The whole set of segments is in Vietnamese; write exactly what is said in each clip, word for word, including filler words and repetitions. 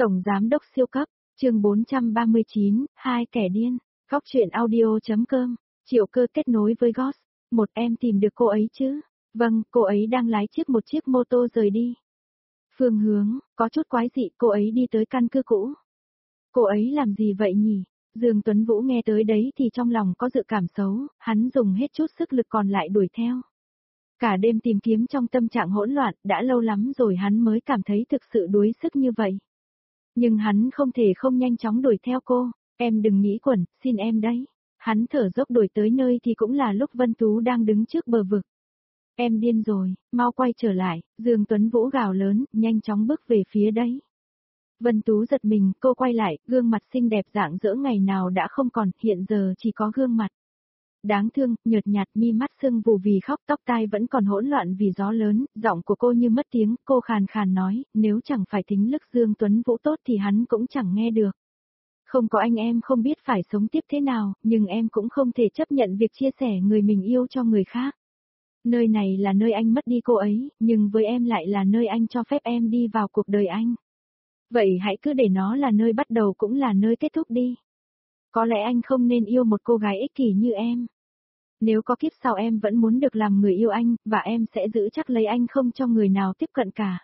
Tổng Giám đốc siêu cấp, chương bốn trăm ba mươi chín, hai kẻ điên, góc truyện audio.com, Triệu Cơ kết nối với Ghost, một em tìm được cô ấy chứ? Vâng, cô ấy đang lái chiếc một chiếc mô tô rời đi. Phương hướng, có chút quái dị, cô ấy đi tới căn cứ cũ. Cô ấy làm gì vậy nhỉ? Dương Tuấn Vũ nghe tới đấy thì trong lòng có dự cảm xấu, hắn dùng hết chút sức lực còn lại đuổi theo. Cả đêm tìm kiếm trong tâm trạng hỗn loạn, đã lâu lắm rồi hắn mới cảm thấy thực sự đuối sức như vậy. Nhưng hắn không thể không nhanh chóng đuổi theo cô, em đừng nghĩ quẩn, xin em đấy. Hắn thở dốc đuổi tới nơi thì cũng là lúc Vân Tú đang đứng trước bờ vực. Em điên rồi, mau quay trở lại, Dương Tuấn Vũ gào lớn, nhanh chóng bước về phía đấy. Vân Tú giật mình, cô quay lại, gương mặt xinh đẹp rạng rỡ ngày nào đã không còn, hiện giờ chỉ có gương mặt. Đáng thương, nhợt nhạt, mi mắt sưng vù vì khóc, tóc tai vẫn còn hỗn loạn vì gió lớn, giọng của cô như mất tiếng, cô khàn khàn nói, nếu chẳng phải thính lực Dương Tuấn Vũ tốt thì hắn cũng chẳng nghe được. Không có anh em không biết phải sống tiếp thế nào, nhưng em cũng không thể chấp nhận việc chia sẻ người mình yêu cho người khác. Nơi này là nơi anh mất đi cô ấy, nhưng với em lại là nơi anh cho phép em đi vào cuộc đời anh. Vậy hãy cứ để nó là nơi bắt đầu cũng là nơi kết thúc đi. Có lẽ anh không nên yêu một cô gái ích kỷ như em. Nếu có kiếp sau em vẫn muốn được làm người yêu anh, và em sẽ giữ chắc lấy anh không cho người nào tiếp cận cả.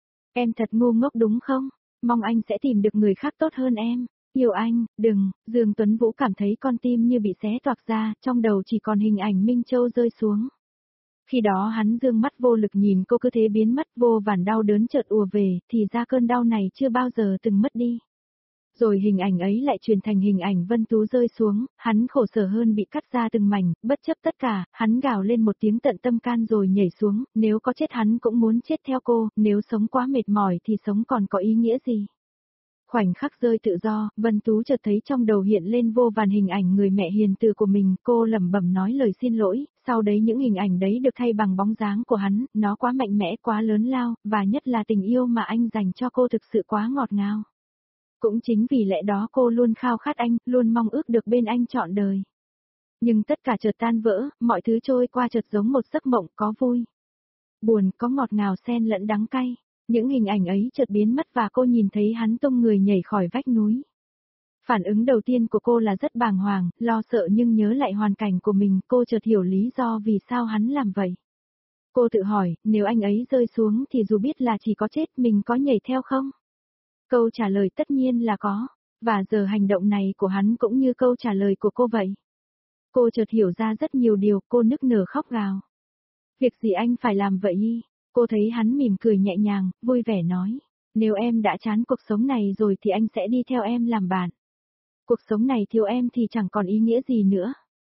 Em thật ngu ngốc đúng không? Mong anh sẽ tìm được người khác tốt hơn em. Yêu anh, đừng, Dương Tuấn Vũ cảm thấy con tim như bị xé toạc ra, trong đầu chỉ còn hình ảnh Minh Châu rơi xuống. Khi đó hắn dương mắt vô lực nhìn cô cứ thế biến mất, vô vàn đau đớn chợt ùa về, thì ra cơn đau này chưa bao giờ từng mất đi. Rồi hình ảnh ấy lại truyền thành hình ảnh Vân Tú rơi xuống, hắn khổ sở hơn bị cắt ra từng mảnh, bất chấp tất cả, hắn gào lên một tiếng tận tâm can rồi nhảy xuống, nếu có chết hắn cũng muốn chết theo cô, nếu sống quá mệt mỏi thì sống còn có ý nghĩa gì. Khoảnh khắc rơi tự do, Vân Tú chợt thấy trong đầu hiện lên vô vàn hình ảnh người mẹ hiền từ của mình, cô lẩm bẩm nói lời xin lỗi, sau đấy những hình ảnh đấy được thay bằng bóng dáng của hắn, nó quá mạnh mẽ, quá lớn lao, và nhất là tình yêu mà anh dành cho cô thực sự quá ngọt ngào. Cũng chính vì lẽ đó cô luôn khao khát anh, luôn mong ước được bên anh trọn đời. Nhưng tất cả chợt tan vỡ, mọi thứ trôi qua chợt giống một giấc mộng, có vui, buồn, có ngọt ngào xen lẫn đắng cay. Những hình ảnh ấy chợt biến mất và cô nhìn thấy hắn tung người nhảy khỏi vách núi. Phản ứng đầu tiên của cô là rất bàng hoàng, lo sợ nhưng nhớ lại hoàn cảnh của mình, cô chợt hiểu lý do vì sao hắn làm vậy. Cô tự hỏi, nếu anh ấy rơi xuống thì dù biết là chỉ có chết mình có nhảy theo không? Câu trả lời tất nhiên là có, và giờ hành động này của hắn cũng như câu trả lời của cô vậy. Cô chợt hiểu ra rất nhiều điều, cô nức nở khóc gào. Việc gì anh phải làm vậy y? Cô thấy hắn mỉm cười nhẹ nhàng, vui vẻ nói, nếu em đã chán cuộc sống này rồi thì anh sẽ đi theo em làm bạn. Cuộc sống này thiếu em thì chẳng còn ý nghĩa gì nữa.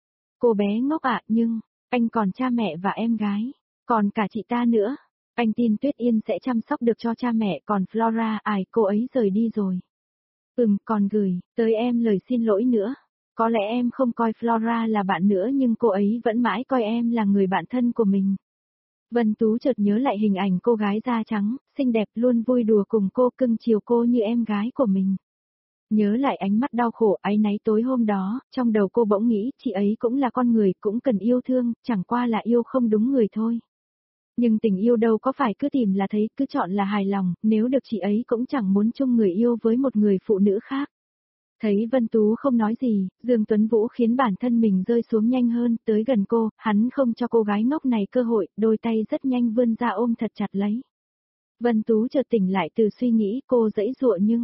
Cô bé ngốc ạ, nhưng, anh còn cha mẹ và em gái, còn cả chị ta nữa. Anh tin Tuyết Yên sẽ chăm sóc được cho cha mẹ, còn Flora, ai, cô ấy rời đi rồi. Ừm, còn gửi tới em lời xin lỗi nữa. Có lẽ em không coi Flora là bạn nữa nhưng cô ấy vẫn mãi coi em là người bạn thân của mình. Vân Tú chợt nhớ lại hình ảnh cô gái da trắng, xinh đẹp luôn vui đùa cùng cô, cưng chiều cô như em gái của mình. Nhớ lại ánh mắt đau khổ áy náy tối hôm đó, trong đầu cô bỗng nghĩ chị ấy cũng là con người, cũng cần yêu thương, chẳng qua là yêu không đúng người thôi. Nhưng tình yêu đâu có phải cứ tìm là thấy, cứ chọn là hài lòng, nếu được chị ấy cũng chẳng muốn chung người yêu với một người phụ nữ khác. Thấy Vân Tú không nói gì, Dương Tuấn Vũ khiến bản thân mình rơi xuống nhanh hơn, tới gần cô, hắn không cho cô gái ngốc này cơ hội, đôi tay rất nhanh vươn ra ôm thật chặt lấy. Vân Tú chợt tỉnh lại từ suy nghĩ, cô giãy giụa nhưng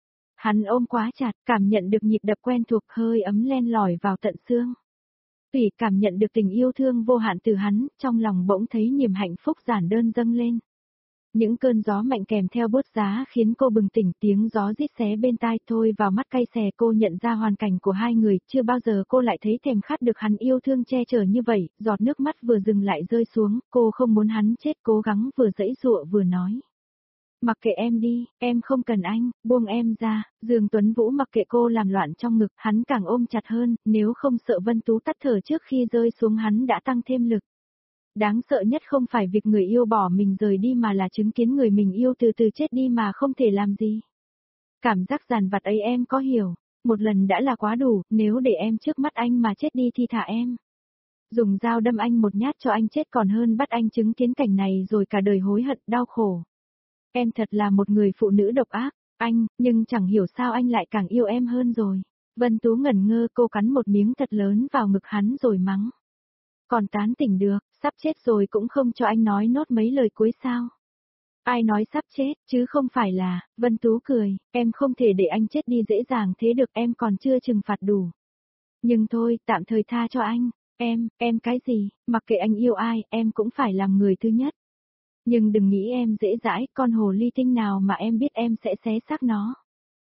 hắn ôm quá chặt, cảm nhận được nhịp đập quen thuộc, hơi ấm len lỏi vào tận xương. Vì cảm nhận được tình yêu thương vô hạn từ hắn, trong lòng bỗng thấy niềm hạnh phúc giản đơn dâng lên. Những cơn gió mạnh kèm theo bút giá khiến cô bừng tỉnh, tiếng gió rít xé bên tai thôi vào mắt cay xè. Cô nhận ra hoàn cảnh của hai người, chưa bao giờ cô lại thấy thèm khát được hắn yêu thương che chở như vậy, giọt nước mắt vừa dừng lại rơi xuống, cô không muốn hắn chết, cố gắng vừa giãy giụa vừa nói. Mặc kệ em đi, em không cần anh, buông em ra. Dương Tuấn Vũ mặc kệ cô làm loạn trong ngực, hắn càng ôm chặt hơn, nếu không sợ Vân Tú tắt thở trước khi rơi xuống hắn đã tăng thêm lực. Đáng sợ nhất không phải việc người yêu bỏ mình rời đi mà là chứng kiến người mình yêu từ từ chết đi mà không thể làm gì. Cảm giác dằn vặt ấy em có hiểu, một lần đã là quá đủ, nếu để em trước mắt anh mà chết đi thì thả em. Dùng dao đâm anh một nhát cho anh chết còn hơn bắt anh chứng kiến cảnh này rồi cả đời hối hận đau khổ. Em thật là một người phụ nữ độc ác, Anh, nhưng chẳng hiểu sao anh lại càng yêu em hơn rồi. Vân Tú ngẩn ngơ, cô cắn một miếng thật lớn vào ngực hắn rồi mắng. Còn tán tỉnh được, sắp chết rồi cũng không cho anh nói nốt mấy lời cuối sao. Ai nói sắp chết, chứ không phải là, Vân Tú cười, em không thể để anh chết đi dễ dàng thế được, em còn chưa trừng phạt đủ. Nhưng thôi, tạm thời tha cho anh, em, em cái gì, mặc kệ anh yêu ai, em cũng phải làm người thứ nhất. Nhưng đừng nghĩ em dễ dãi, con hồ ly tinh nào mà em biết em sẽ xé xác nó.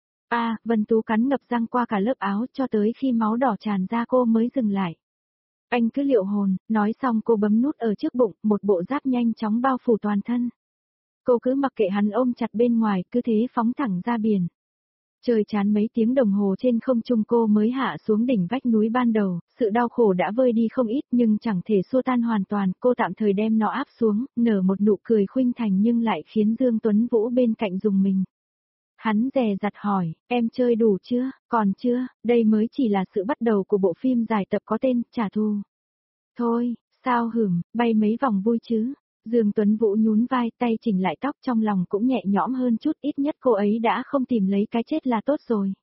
À, Vân Tú cắn ngập răng qua cả lớp áo cho tới khi máu đỏ tràn ra cô mới dừng lại. Anh cứ liệu hồn, nói xong cô bấm nút ở trước bụng, một bộ giáp nhanh chóng bao phủ toàn thân. Cô cứ mặc kệ hắn ôm chặt bên ngoài, cứ thế phóng thẳng ra biển. Trời chán mấy tiếng đồng hồ trên không trung cô mới hạ xuống đỉnh vách núi ban đầu, sự đau khổ đã vơi đi không ít nhưng chẳng thể xua tan hoàn toàn, cô tạm thời đem nó áp xuống, nở một nụ cười khuynh thành nhưng lại khiến Dương Tuấn Vũ bên cạnh rùng mình. Hắn dè dặt hỏi, em chơi đủ chưa, còn chưa, đây mới chỉ là sự bắt đầu của bộ phim dài tập có tên, Trả thù. Thôi, sao hửm, bay mấy vòng vui chứ. Dương Tuấn Vũ nhún vai, tay chỉnh lại tóc, trong lòng cũng nhẹ nhõm hơn chút, ít nhất cô ấy đã không tìm lấy cái chết là tốt rồi.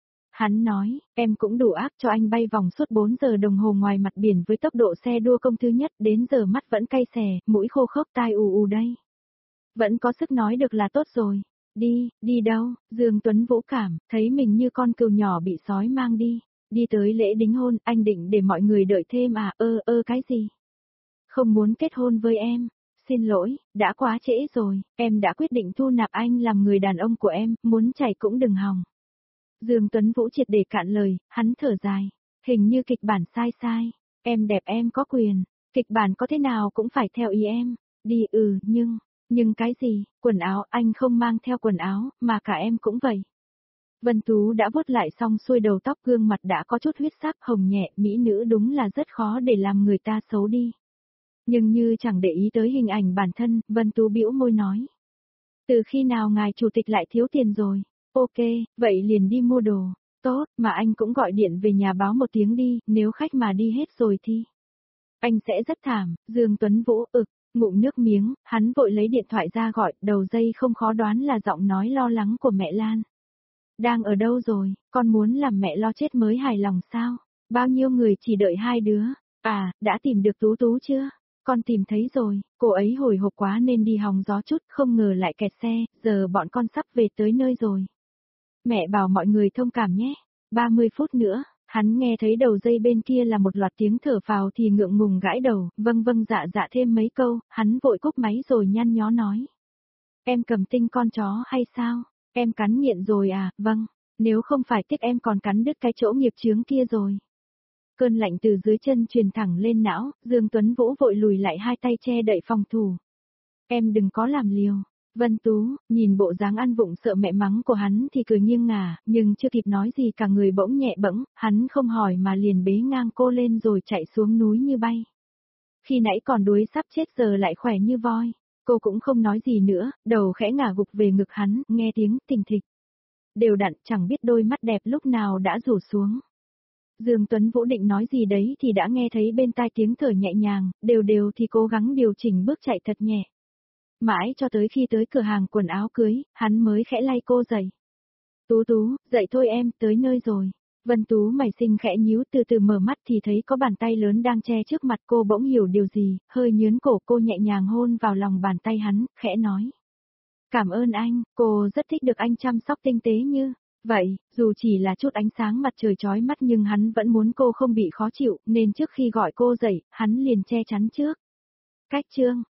Hắn nói, em cũng đủ ác cho anh bay vòng suốt bốn giờ đồng hồ ngoài mặt biển với tốc độ xe đua công thứ nhất, đến giờ mắt vẫn cay xè, mũi khô khốc tai ù ù đây. Vẫn có sức nói được là tốt rồi. Đi, đi đâu? Dương Tuấn Vũ cảm, thấy mình như con cừu nhỏ bị sói mang đi. Đi tới lễ đính hôn, anh định để mọi người đợi thêm à, ơ ơ cái gì? Không muốn kết hôn với em. Xin lỗi, đã quá trễ rồi, em đã quyết định thu nạp anh làm người đàn ông của em, muốn chảy cũng đừng hòng. Dương Tuấn Vũ triệt để cạn lời, hắn thở dài. Hình như kịch bản sai sai, em đẹp em có quyền, kịch bản có thế nào cũng phải theo ý em. Đi ừ, nhưng, nhưng cái gì, quần áo anh không mang theo quần áo, mà cả em cũng vậy. Vân Tú đã vuốt lại xong xuôi đầu tóc, gương mặt đã có chút huyết sắc hồng nhẹ, mỹ nữ đúng là rất khó để làm người ta xấu đi. Nhưng như chẳng để ý tới hình ảnh bản thân, Vân Tú bĩu môi nói. Từ khi nào ngài chủ tịch lại thiếu tiền rồi? Ok, vậy liền đi mua đồ. Tốt, mà anh cũng gọi điện về nhà báo một tiếng đi, nếu khách mà đi hết rồi thì... Anh sẽ rất thảm, Dương Tuấn Vũ ực, ngụm nước miếng, hắn vội lấy điện thoại ra gọi, đầu dây không khó đoán là giọng nói lo lắng của mẹ Lan. Đang ở đâu rồi, con muốn làm mẹ lo chết mới hài lòng sao? Bao nhiêu người chỉ đợi hai đứa? À, đã tìm được Tú Tú chưa? Con tìm thấy rồi, cô ấy hồi hộp quá nên đi hòng gió chút, không ngờ lại kẹt xe, giờ bọn con sắp về tới nơi rồi. Mẹ bảo mọi người thông cảm nhé, ba mươi phút nữa, hắn nghe thấy đầu dây bên kia là một loạt tiếng thở phào thì ngượng ngùng gãi đầu, vâng vâng dạ dạ thêm mấy câu, hắn vội cúp máy rồi nhăn nhó nói. Em cầm tinh con chó hay sao? Em cắn nghiện rồi à, vâng, nếu không phải tiếc em còn cắn đứt cái chỗ nghiệp chướng kia rồi. Cơn lạnh từ dưới chân truyền thẳng lên não, Dương Tuấn Vũ vội lùi lại hai tay che đậy phòng thủ. Em đừng có làm liều. Vân Tú, nhìn bộ dáng ăn vụng sợ mẹ mắng của hắn thì cười nghiêng ngả, nhưng chưa kịp nói gì cả người bỗng nhẹ bẫng, hắn không hỏi mà liền bế ngang cô lên rồi chạy xuống núi như bay. Khi nãy còn đuối sắp chết giờ lại khỏe như voi, cô cũng không nói gì nữa, đầu khẽ ngả gục về ngực hắn, nghe tiếng thình thịch. Đều đặn chẳng biết đôi mắt đẹp lúc nào đã rủ xuống. Dương Tuấn Vũ định nói gì đấy thì đã nghe thấy bên tai tiếng thở nhẹ nhàng, đều đều thì cố gắng điều chỉnh bước chạy thật nhẹ. Mãi cho tới khi tới cửa hàng quần áo cưới, hắn mới khẽ lay cô dậy. Tú Tú, dậy thôi em, tới nơi rồi. Vân Tú mày xinh khẽ nhíu, từ từ mở mắt thì thấy có bàn tay lớn đang che trước mặt cô, bỗng hiểu điều gì, hơi nhướn cổ, cô nhẹ nhàng hôn vào lòng bàn tay hắn, khẽ nói. Cảm ơn anh, cô rất thích được anh chăm sóc tinh tế như vậy, dù chỉ là chút ánh sáng mặt trời chói mắt nhưng hắn vẫn muốn cô không bị khó chịu, nên trước khi gọi cô dậy, hắn liền che chắn trước. Cách chương